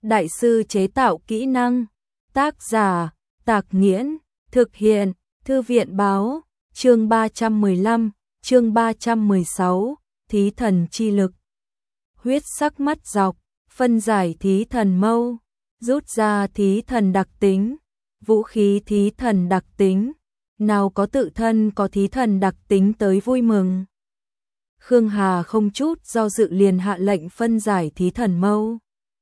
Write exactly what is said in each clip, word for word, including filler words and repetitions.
đại sư chế tạo kỹ năng. Tác giả, Tạc Nghiễn, thực hiện, Thư viện Báo, chương ba trăm mười lăm, chương ba trăm mười sáu, thí thần chi lực. Huyết sắc mắt dọc, phân giải thí thần mâu, rút ra thí thần đặc tính, vũ khí thí thần đặc tính, nào có tự thân có thí thần đặc tính tới vui mừng. Khương Hà không chút do dự liền hạ lệnh phân giải thí thần mâu.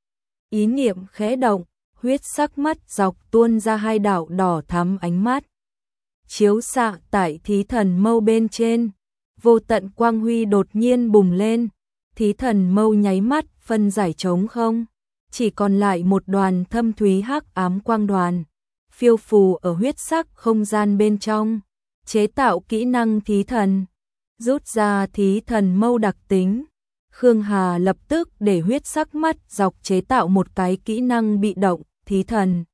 Ý niệm khẽ động, huyết sắc mắt dọc tuôn ra hai đạo đỏ thắm ánh mắt. Chiếu xạ tại thí thần mâu bên trên, vô tận quang huy đột nhiên bùng lên, thí thần mâu nháy mắt phân giải trống không, chỉ còn lại một đoàn thâm thúy hắc ám quang đoàn, phiêu phù ở huyết sắc không gian bên trong, chế tạo kỹ năng thí thần, rút ra thí thần mâu đặc tính. Khương Hà lập tức để huyết sắc mắt dọc chế tạo một cái kỹ năng bị động, thí thần.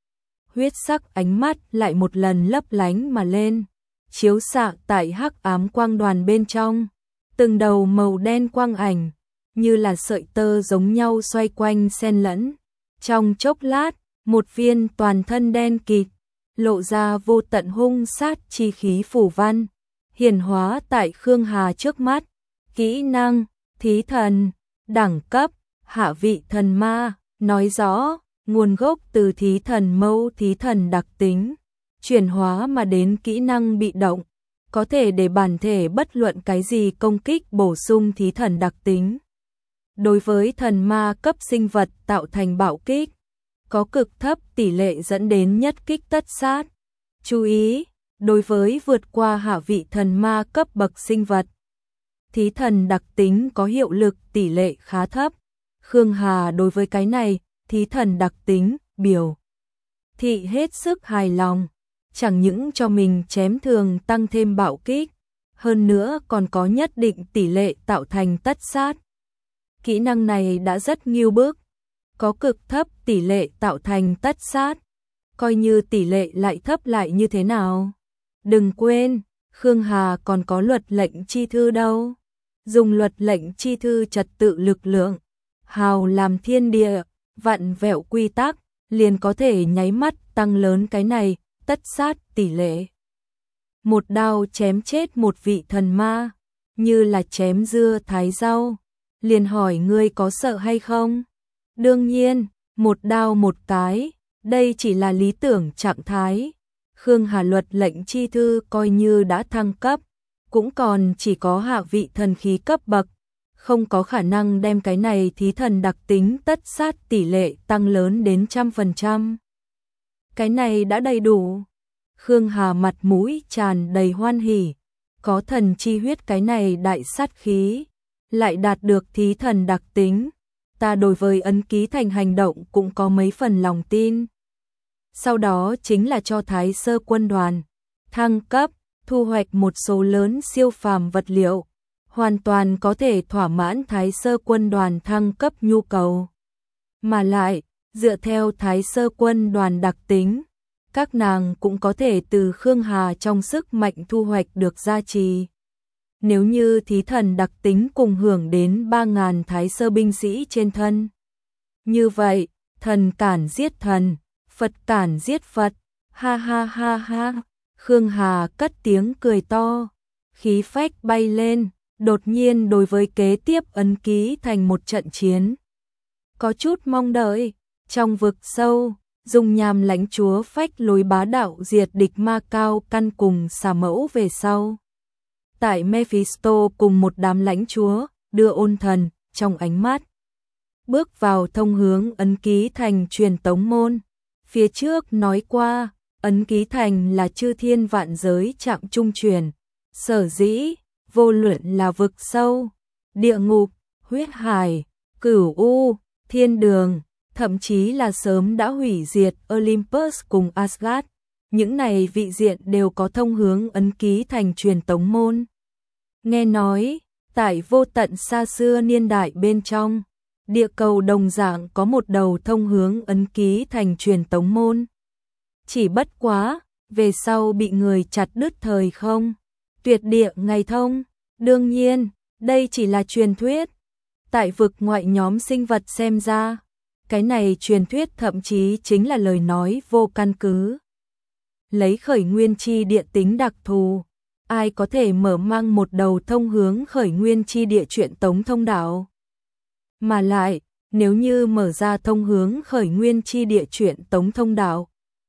Huyết sắc ánh mắt lại một lần lấp lánh mà lên, chiếu xạ tại hắc ám quang đoàn bên trong, từng đầu màu đen quang ảnh, như là sợi tơ giống nhau xoay quanh xen lẫn. Trong chốc lát, một viên toàn thân đen kịt, lộ ra vô tận hung sát chi khí phủ văn, hiển hóa tại Khương Hà trước mắt. Kỹ năng, thí thần, đẳng cấp, hạ vị thần ma, nói rõ, nguồn gốc từ thí thần mâu thí thần đặc tính, chuyển hóa mà đến kỹ năng bị động, có thể để bản thể bất luận cái gì công kích bổ sung thí thần đặc tính. Đối với thần ma cấp sinh vật tạo thành bạo kích, có cực thấp tỷ lệ dẫn đến nhất kích tất sát. Chú ý, đối với vượt qua hạ vị thần ma cấp bậc sinh vật, thí thần đặc tính có hiệu lực tỷ lệ khá thấp. Khương Hà đối với cái này, thí thần đặc tính, biểu thị hết sức hài lòng, chẳng những cho mình chém thường tăng thêm bạo kích, hơn nữa còn có nhất định tỷ lệ tạo thành tất sát. Kỹ năng này đã rất nghiêu bức, có cực thấp tỷ lệ tạo thành tất sát, coi như tỷ lệ lại thấp lại như thế nào. Đừng quên, Khương Hà còn có luật lệnh chi thư đâu. Dùng luật lệnh chi thư trật tự lực lượng, hào làm thiên địa, vặn vẹo quy tắc, liền có thể nháy mắt tăng lớn cái này, tất sát tỷ lệ. Một đao chém chết một vị thần ma, như là chém dưa thái rau, liền hỏi ngươi có sợ hay không? Đương nhiên, một đao một cái, đây chỉ là lý tưởng trạng thái. Khương Hà luật lệnh chi thư coi như đã thăng cấp, cũng còn chỉ có hạ vị thần khí cấp bậc, không có khả năng đem cái này thí thần đặc tính tất sát tỷ lệ tăng lớn đến trăm phần trăm. Cái này đã đầy đủ. Khương Hà mặt mũi tràn đầy hoan hỉ, có thần chi huyết cái này đại sát khí, lại đạt được thí thần đặc tính, ta đối với ấn ký thành hành động cũng có mấy phần lòng tin. Sau đó chính là cho Thái Sơ quân đoàn thăng cấp, thu hoạch một số lớn siêu phàm vật liệu, hoàn toàn có thể thỏa mãn Thái Sơ quân đoàn thăng cấp nhu cầu. Mà lại, dựa theo Thái Sơ quân đoàn đặc tính, các nàng cũng có thể từ Khương Hà trong sức mạnh thu hoạch được gia trì. Nếu như thí thần đặc tính cùng hưởng đến ba nghìn Thái Sơ binh sĩ trên thân. Như vậy, thần cản giết thần, Phật cản giết Phật, ha ha ha ha. Khương Hà cất tiếng cười to, khí phách bay lên, đột nhiên đối với kế tiếp ấn ký thành một trận chiến. Có chút mong đợi, trong vực sâu, dùng nhàm lãnh chúa phách lối bá đạo diệt địch ma cao căn cùng xà mẫu về sau. Tại Mephisto cùng một đám lãnh chúa, đưa ôn thần, trong ánh mắt. Bước vào thông hướng ấn ký thành truyền tống môn. Phía trước nói qua, ấn ký thành là chư thiên vạn giới trạm trung truyền, sở dĩ, vô luận là vực sâu, địa ngục, huyết hải, cửu u, thiên đường, thậm chí là sớm đã hủy diệt Olympus cùng Asgard, những này vị diện đều có thông hướng ấn ký thành truyền tống môn. Nghe nói, tại vô tận xa xưa niên đại bên trong, địa cầu đồng dạng có một đầu thông hướng ấn ký thành truyền tống môn. Chỉ bất quá, về sau bị người chặt đứt thời không, tuyệt địa ngày thông. Đương nhiên, đây chỉ là truyền thuyết. Tại vực ngoại nhóm sinh vật xem ra, Cái này truyền thuyết thậm chí chính là lời nói vô căn cứ. Lấy khởi nguyên chi địa tính đặc thù, ai có thể mở mang một đầu thông hướng khởi nguyên chi địa truyện tống thông đạo. Mà lại, nếu như mở ra thông hướng khởi nguyên chi địa truyện tống thông đạo,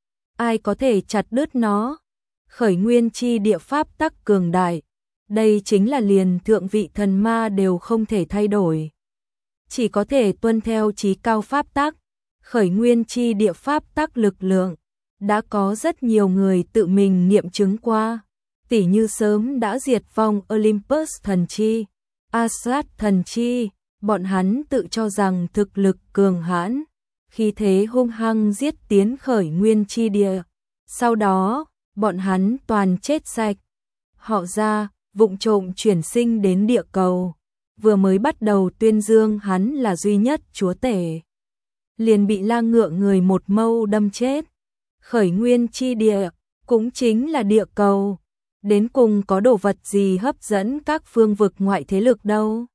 ai có thể chặt đứt nó? Khởi nguyên chi địa pháp tắc cường đại, đây chính là liền thượng vị thần ma đều không thể thay đổi. Chỉ có thể tuân theo chí cao pháp tắc, khởi nguyên chi địa pháp tắc lực lượng. Đã có rất nhiều người tự mình nghiệm chứng qua, tỉ như sớm đã diệt vong Olympus thần chi, Asgard thần chi, bọn hắn tự cho rằng thực lực cường hãn, khi thế hung hăng giết tiến khởi nguyên chi địa. Sau đó, bọn hắn toàn chết sạch. Họ ra, vụng trộm chuyển sinh đến địa cầu, vừa mới bắt đầu tuyên dương hắn là duy nhất chúa tể, liền bị la ngựa người một mâu đâm chết. Khởi nguyên chi địa, cũng chính là địa cầu, đến cùng có đồ vật gì hấp dẫn các phương vực ngoại thế lực đâu.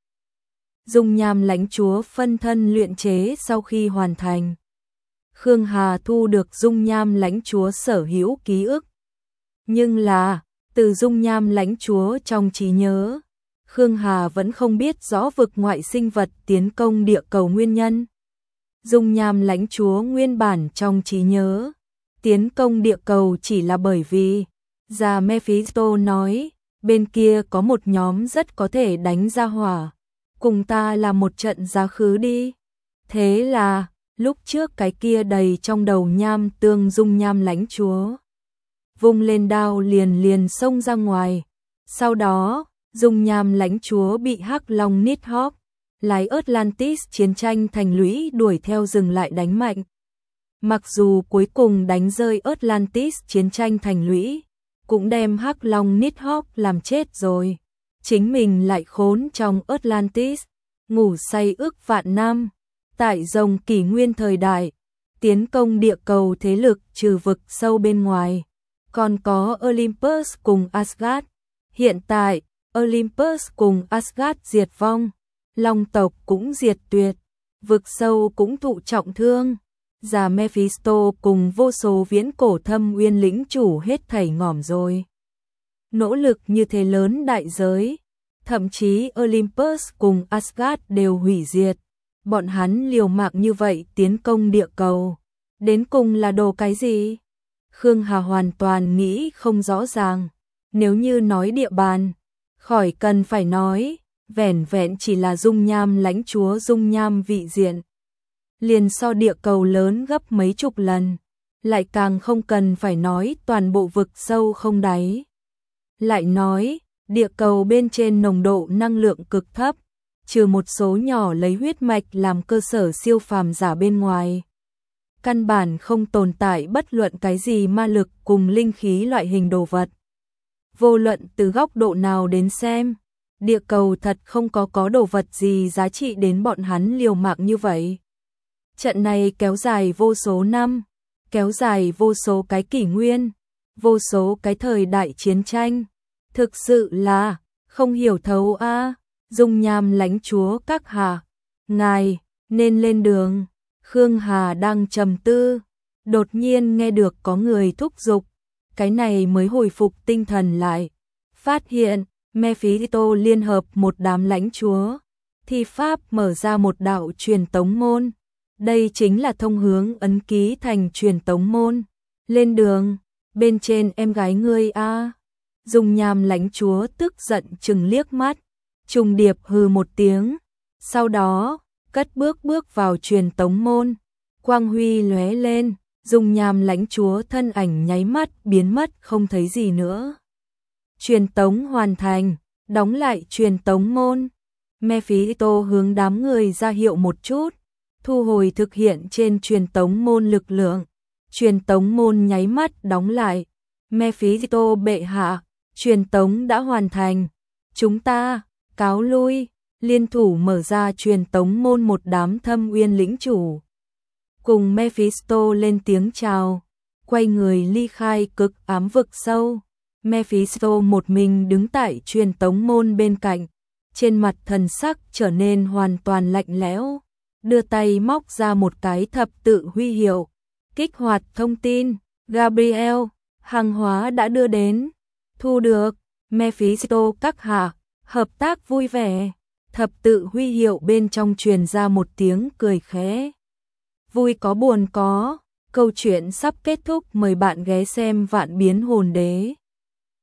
Dung nham lãnh chúa phân thân luyện chế sau khi hoàn thành, Khương Hà thu được dung nham lãnh chúa sở hữu ký ức. Nhưng là, từ dung nham lãnh chúa trong trí nhớ, Khương Hà vẫn không biết rõ vực ngoại sinh vật tiến công địa cầu nguyên nhân. Dung nham lãnh chúa nguyên bản trong trí nhớ, tiến công địa cầu chỉ là bởi vì, già Mephisto nói, bên kia có một nhóm rất có thể đánh ra hỏa, cùng ta làm một trận giá khứ đi. Thế là, lúc trước cái kia đầy trong đầu nham tương dung nham lãnh chúa, vung lên đao liền liền xông ra ngoài. Sau đó, dung nham lãnh chúa bị hắc long Nighthawk, lái Atlantis chiến tranh thành lũy đuổi theo dừng lại đánh mạnh. Mặc dù cuối cùng đánh rơi Atlantis chiến tranh thành lũy, cũng đem hắc long Nighthawk làm chết rồi. Chính mình lại khốn trong Atlantis, ngủ say ước vạn năm. Tại rồng kỷ nguyên thời đại, tiến công địa cầu thế lực trừ vực sâu bên ngoài, còn có Olympus cùng Asgard. Hiện tại, Olympus cùng Asgard diệt vong, Long tộc cũng diệt tuyệt, vực sâu cũng thụ trọng thương. Già Mephisto cùng vô số viễn cổ thâm uyên lĩnh chủ hết thảy ngỏm rồi. Nỗ lực như thế lớn đại giới, thậm chí Olympus cùng Asgard đều hủy diệt. Bọn hắn liều mạng như vậy tiến công địa cầu, đến cùng là đồ cái gì? Khương Hà hoàn toàn nghĩ không rõ ràng. Nếu như nói địa bàn, khỏi cần phải nói, vẻn vẹn chỉ là dung nham lãnh chúa dung nham vị diện, liền so địa cầu lớn gấp mấy chục lần, lại càng không cần phải nói toàn bộ vực sâu không đáy. Lại nói, địa cầu bên trên nồng độ năng lượng cực thấp, trừ một số nhỏ lấy huyết mạch làm cơ sở siêu phàm giả bên ngoài, căn bản không tồn tại bất luận cái gì ma lực cùng linh khí loại hình đồ vật. Vô luận từ góc độ nào đến xem, địa cầu thật không có có đồ vật gì giá trị đến bọn hắn liều mạng như vậy. Trận này kéo dài vô số năm, kéo dài vô số cái kỷ nguyên, vô số cái thời đại chiến tranh. Thực sự là không hiểu thấu a. À. Dung nham lãnh chúa các hạ, ngài nên lên đường. Khương Hà đang trầm tư, đột nhiên nghe được có người thúc giục, cái này mới hồi phục tinh thần lại, phát hiện Mephisto liên hợp một đám lãnh chúa, thi pháp mở ra một đạo truyền tống môn. Đây chính là thông hướng ấn ký thành truyền tống môn. Lên đường, bên trên em gái ngươi a. À. Dung nham lãnh chúa tức giận chừng liếc mắt, trùng điệp hừ một tiếng, sau đó cất bước bước vào truyền tống môn. Quang huy lóe lên, dung nham lãnh chúa thân ảnh nháy mắt biến mất không thấy gì nữa. Truyền tống hoàn thành, đóng lại truyền tống môn. Mephisto hướng đám người ra hiệu một chút, thu hồi thực hiện trên truyền tống môn lực lượng. Truyền tống môn nháy mắt đóng lại. Mephisto bệ hạ, truyền tống đã hoàn thành. Chúng ta cáo lui. Liên thủ mở ra truyền tống môn một đám thâm uyên lĩnh chủ, cùng Mephisto lên tiếng chào, quay người ly khai cực ám vực sâu. Mephisto một mình đứng tại truyền tống môn bên cạnh, trên mặt thần sắc trở nên hoàn toàn lạnh lẽo. đưa tay móc ra một cái thập tự huy hiệu, kích hoạt thông tin, Gabriel, hàng hóa đã đưa đến, thu được, Mephisto các hạ, hợp tác vui vẻ, thập tự huy hiệu bên trong truyền ra một tiếng cười khẽ. Vui có buồn có, câu chuyện sắp kết thúc, mời bạn ghé xem Vạn Biến Hồn Đế.